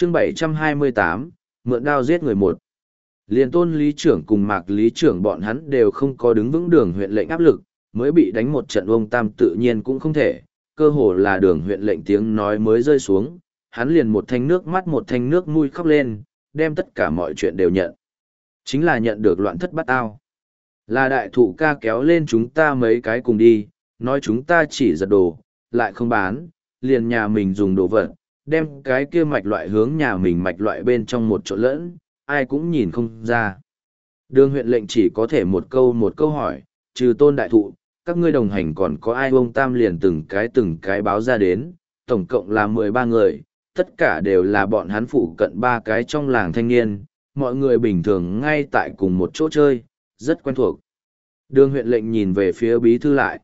chương 728, mượn đao giết người một. Liền Tôn lý trưởng cùng Mạc lý trưởng bọn hắn đều không có đứng vững Đường huyện lệnh áp lực, mới bị đánh một trận ông Tam tự nhiên cũng không thể, cơ hồ là Đường huyện lệnh tiếng nói mới rơi xuống, hắn liền một thanh nước mắt một thanh nước mũi khóc lên, đem tất cả mọi chuyện đều nhận. Chính là nhận được loạn thất bát ao. Là đại thụ ca kéo lên chúng ta mấy cái cùng đi, nói chúng ta chỉ giật đồ, lại không bán, liền nhà mình dùng đồ vật, đem cái kia mạch loại hướng nhà mình mạch loại bên trong một chỗ lẫn, ai cũng nhìn không ra. Đường huyện lệnh chỉ có thể một câu hỏi, trừ Tôn đại thụ, các ngươi đồng hành còn có ai? Ông Tam liền từng cái báo ra đến, tổng cộng là 13 người, tất cả đều là bọn hắn phụ cận 3 cái trong làng thanh niên, mọi người bình thường ngay tại cùng một chỗ chơi, rất quen thuộc. Đường huyện lệnh nhìn về phía bí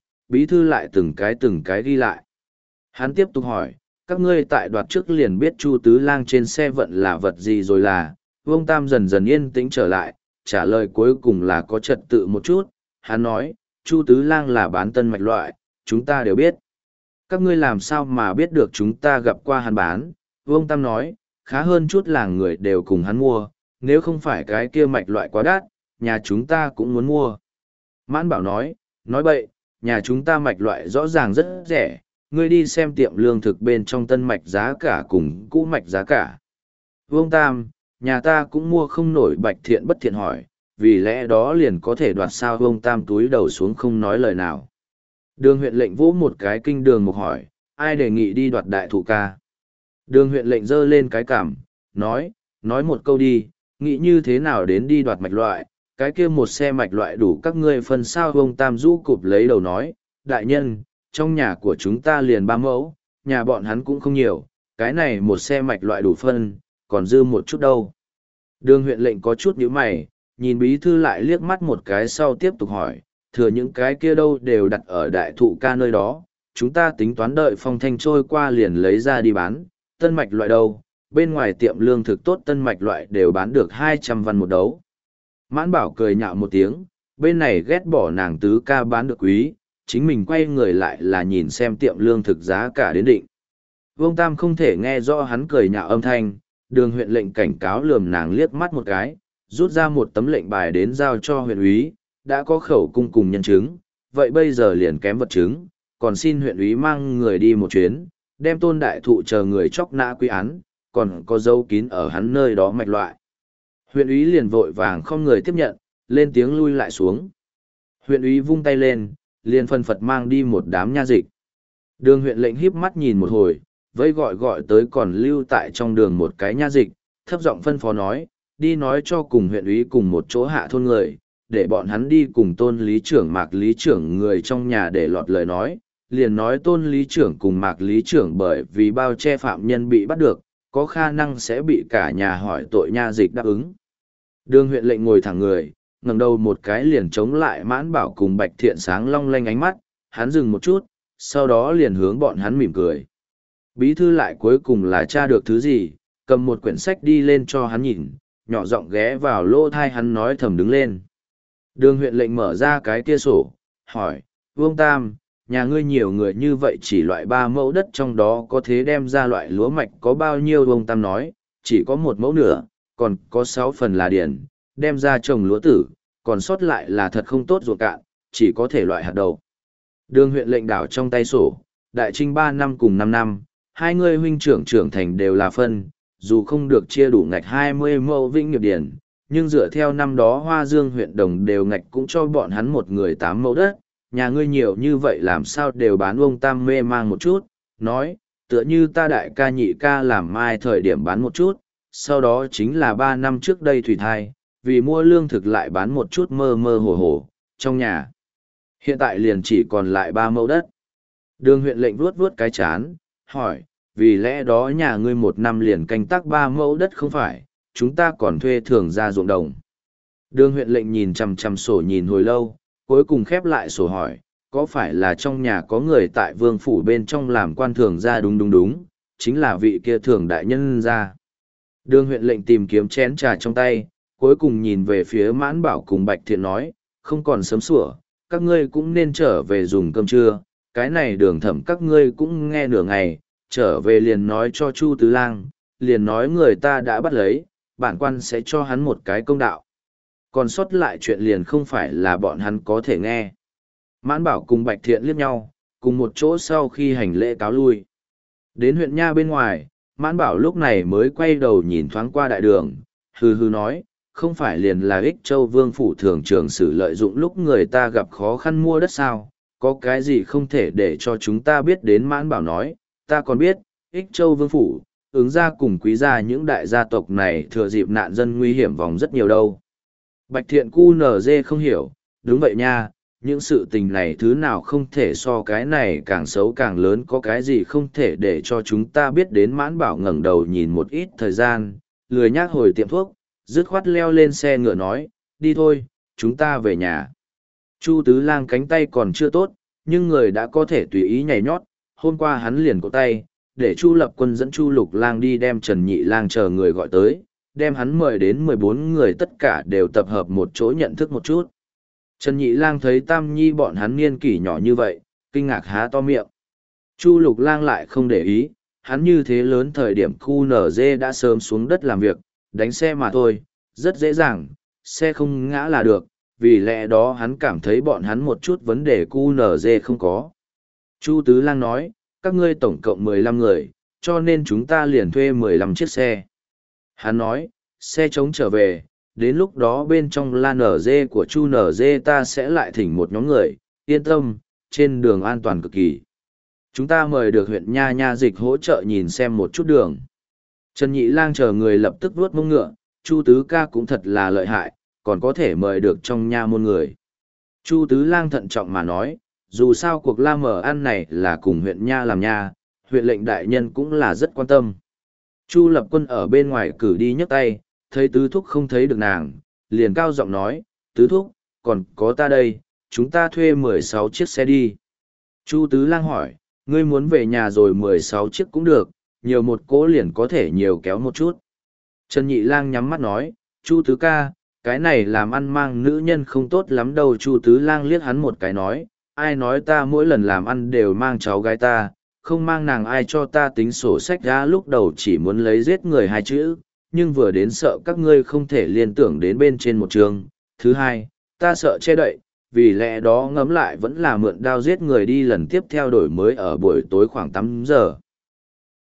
thư lại từng cái ghi lại. Hắn tiếp tục hỏi, các ngươi tại đoạt trước liền biết Chu Tứ Lang trên xe vận là vật gì rồi là? Vương Tam dần dần yên tĩnh trở lại, trả lời cuối cùng là có trật tự một chút. Hắn nói, Chu Tứ Lang là bán tân mạch loại, chúng ta đều biết. Các ngươi làm sao mà biết được chúng ta gặp qua hắn bán? Vương Tam nói, khá hơn chút làng người đều cùng hắn mua, nếu không phải cái kia mạch loại quá đắt, nhà chúng ta cũng muốn mua. Mãn Bảo nói bậy, nhà chúng ta mạch loại rõ ràng rất rẻ, ngươi đi xem tiệm lương thực bên trong tân mạch giá cả cùng cũ mạch giá cả. Vương Tam, nhà ta cũng mua không nổi. Bạch Thiện bất thiện hỏi, vì lẽ đó liền có thể đoạt sao? Vương Tam túi đầu xuống không nói lời nào. Đường huyện lệnh vỗ một cái kinh đường mục hỏi, ai đề nghị đi đoạt đại thụ ca? Đường huyện lệnh giơ lên cái cằm, nói một câu đi, nghĩ như thế nào đến đi đoạt mạch loại, cái kia một xe mạch loại đủ các ngươi phân sao? Vương Tam rũ cụp lấy đầu nói, đại nhân, trong nhà của chúng ta liền 3 mẫu, nhà bọn hắn cũng không nhiều, cái này một xe mạch loại đủ phân, còn dư một chút đâu. Đường huyện lệnh có chút nhíu mày, nhìn bí thư lại liếc mắt một cái sau tiếp tục hỏi, thừa những cái kia đâu đều đặt ở đại thụ ca nơi đó, chúng ta tính toán đợi phong thanh trôi qua liền lấy ra đi bán, tân mạch loại đâu, bên ngoài tiệm lương thực tốt tân mạch loại đều bán được 200 văn một đấu. Mãn Bảo cười nhạo một tiếng, bên này ghét bỏ nàng tứ ca bán được quý, chính mình quay người lại là nhìn xem tiệm lương thực giá cả đến định. Vương Tam không thể nghe rõ hắn cười nhạo âm thanh, đường huyện lệnh cảnh cáo lườm nàng liếc mắt một cái, rút ra một tấm lệnh bài đến giao cho huyện úy, đã có khẩu cung cùng nhân chứng, vậy bây giờ liền kém vật chứng, còn xin huyện úy mang người đi một chuyến, đem Tôn đại thụ chờ người chóc nã quy án, còn có dấu kín ở hắn nơi đó mạch loại. Huyện úy liền vội vàng không người tiếp nhận, lên tiếng lui lại xuống. Huyện úy vung tay lên, liền phân phật mang đi một đám nha dịch. Đường huyện lệnh híp mắt nhìn một hồi, vẫy gọi tới còn lưu tại trong đường một cái nha dịch, thấp giọng phân phó nói, đi nói cho cùng huyện úy cùng một chỗ hạ thôn người, để bọn hắn đi cùng Tôn lý trưởng Mạc lý trưởng người trong nhà để lọt lời nói, liền nói Tôn lý trưởng cùng Mạc lý trưởng bởi vì bao che phạm nhân bị bắt được, có khả năng sẽ bị cả nhà hỏi tội. Nha dịch đáp ứng. Đường huyện lệnh ngồi thẳng người, ngẩng đầu một cái liền chống lại Mãn Bảo cùng Bạch Thiện sáng long lanh ánh mắt, hắn dừng một chút, sau đó liền hướng bọn hắn mỉm cười. Bí thư lại cuối cùng là tra được thứ gì, cầm một quyển sách đi lên cho hắn nhìn, nhỏ giọng ghé vào lỗ thai hắn nói thầm đứng lên. Đường huyện lệnh mở ra cái kia sổ, hỏi, Vương Tam, nhà ngươi nhiều người như vậy chỉ loại 3 mẫu đất trong đó có thế đem ra loại lúa mạch có bao nhiêu? Vương Tam nói, chỉ có 1 mẫu nửa, còn có 6 phần là điển, đem ra trồng lúa tử, còn sót lại là thật không tốt ruộng cạn, chỉ có thể loại hạt đậu. Đường huyện lệnh đảo trong tay sổ, đại trinh 3 năm cùng 5 năm, hai người huynh trưởng trưởng thành đều là phân, dù không được chia đủ ngạch 20 mẫu vĩnh nghiệp điển, nhưng dựa theo năm đó Hoa Dương huyện đồng đều ngạch cũng cho bọn hắn một người 8 mẫu đất, nhà ngươi nhiều như vậy làm sao đều bán? Ông Tam mê mang một chút, nói, tựa như ta đại ca nhị ca làm mai thời điểm bán một chút, sau đó chính là 3 năm trước đây thủy thai, vì mua lương thực lại bán một chút mơ mơ hồ hồ, trong nhà. Hiện tại liền chỉ còn lại 3 mẫu đất. Đường huyện lệnh vuốt cái chán, hỏi, vì lẽ đó nhà ngươi 1 năm liền canh tác 3 mẫu đất không phải, chúng ta còn thuê thường ra ruộng đồng. Đường huyện lệnh nhìn chằm sổ nhìn hồi lâu, cuối cùng khép lại sổ hỏi, có phải là trong nhà có người tại vương phủ bên trong làm quan thường ra? Đúng, chính là vị kia thường đại nhân ra. Đường huyện lệnh tìm kiếm chén trà trong tay, cuối cùng nhìn về phía Mãn Bảo cùng Bạch Thiện nói, không còn sớm sủa, các ngươi cũng nên trở về dùng cơm trưa, cái này Đường thẩm các ngươi cũng nghe nửa ngày, trở về liền nói cho Chu Tứ Lang, liền nói người ta đã bắt lấy, bản quan sẽ cho hắn một cái công đạo. Còn sót lại chuyện liền không phải là bọn hắn có thể nghe. Mãn Bảo cùng Bạch Thiện liếc nhau, cùng một chỗ sau khi hành lễ cáo lui. Đến huyện Nha bên ngoài, Mãn Bảo lúc này mới quay đầu nhìn thoáng qua đại đường, hừ hừ nói, không phải liền là Ích Châu Vương phủ thường trường sử lợi dụng lúc người ta gặp khó khăn mua đất sao, có cái gì không thể để cho chúng ta biết đến. Mãn Bảo nói, ta còn biết, Ích Châu Vương phủ, ứng ra cùng quý gia những đại gia tộc này thừa dịp nạn dân nguy hiểm vòng rất nhiều đâu. Bạch Thiện cu nở dê không hiểu, đúng vậy nha, những sự tình này thứ nào không thể so cái này càng xấu càng lớn, có cái gì không thể để cho chúng ta biết đến. Mãn Bảo ngẩng đầu nhìn một ít thời gian, lười nhác hồi tiệm thuốc, dứt khoát leo lên xe ngựa nói, đi thôi, chúng ta về nhà. Chu Tứ Lang cánh tay còn chưa tốt, nhưng người đã có thể tùy ý nhảy nhót, hôm qua hắn liền cột tay, để Chu Lập Quân dẫn Chu Lục Lang đi đem Trần Nhị Lang chờ người gọi tới, đem hắn mời đến 14 người tất cả đều tập hợp một chỗ nhận thức một chút. Trần Nhị Lang thấy Tam Nhi bọn hắn niên kỷ nhỏ như vậy, kinh ngạc há to miệng. Chu Lục Lang lại không để ý, hắn như thế lớn thời điểm QNZ đã sớm xuống đất làm việc, đánh xe mà thôi, rất dễ dàng, xe không ngã là được, vì lẽ đó hắn cảm thấy bọn hắn một chút vấn đề QNZ không có. Chu Tứ Lang nói, các ngươi tổng cộng 15 người, cho nên chúng ta liền thuê 15 chiếc xe. Hắn nói, xe chống trở về, đến lúc đó bên trong la nở dê của Chu nở dê ta sẽ lại thỉnh một nhóm người, yên tâm, trên đường an toàn cực kỳ. Chúng ta mời được huyện Nha Nha Dịch hỗ trợ nhìn xem một chút đường. Trần Nhị Lang chờ người lập tức vuốt mông ngựa, Chu Tứ Ca cũng thật là lợi hại, còn có thể mời được trong nha môn người. Chu Tứ Lang thận trọng mà nói, dù sao cuộc la mở ăn này là cùng huyện Nha làm nha, huyện lệnh đại nhân cũng là rất quan tâm. Chu Lập Quân ở bên ngoài cử đi nhấc tay, thấy Tứ Thúc không thấy được nàng, liền cao giọng nói, Tứ Thúc, còn có ta đây, chúng ta thuê 16 chiếc xe đi. Chu Tứ Lang hỏi, ngươi muốn về nhà rồi 16 chiếc cũng được, nhiều một cỗ liền có thể nhiều kéo một chút. Trần Nhị Lang nhắm mắt nói, Chu Tứ Ca, cái này làm ăn mang nữ nhân không tốt lắm đâu. Chu Tứ Lang liếc hắn một cái nói, ai nói ta mỗi lần làm ăn đều mang cháu gái ta, không mang nàng ai cho ta tính sổ sách ra. Lúc đầu chỉ muốn lấy giết người hai chữ, nhưng vừa đến sợ các ngươi không thể liên tưởng đến bên trên một trường. Thứ hai, ta sợ che đậy, vì lẽ đó ngẫm lại vẫn là mượn đao giết người đi, lần tiếp theo đổi mới ở buổi tối khoảng 8 giờ.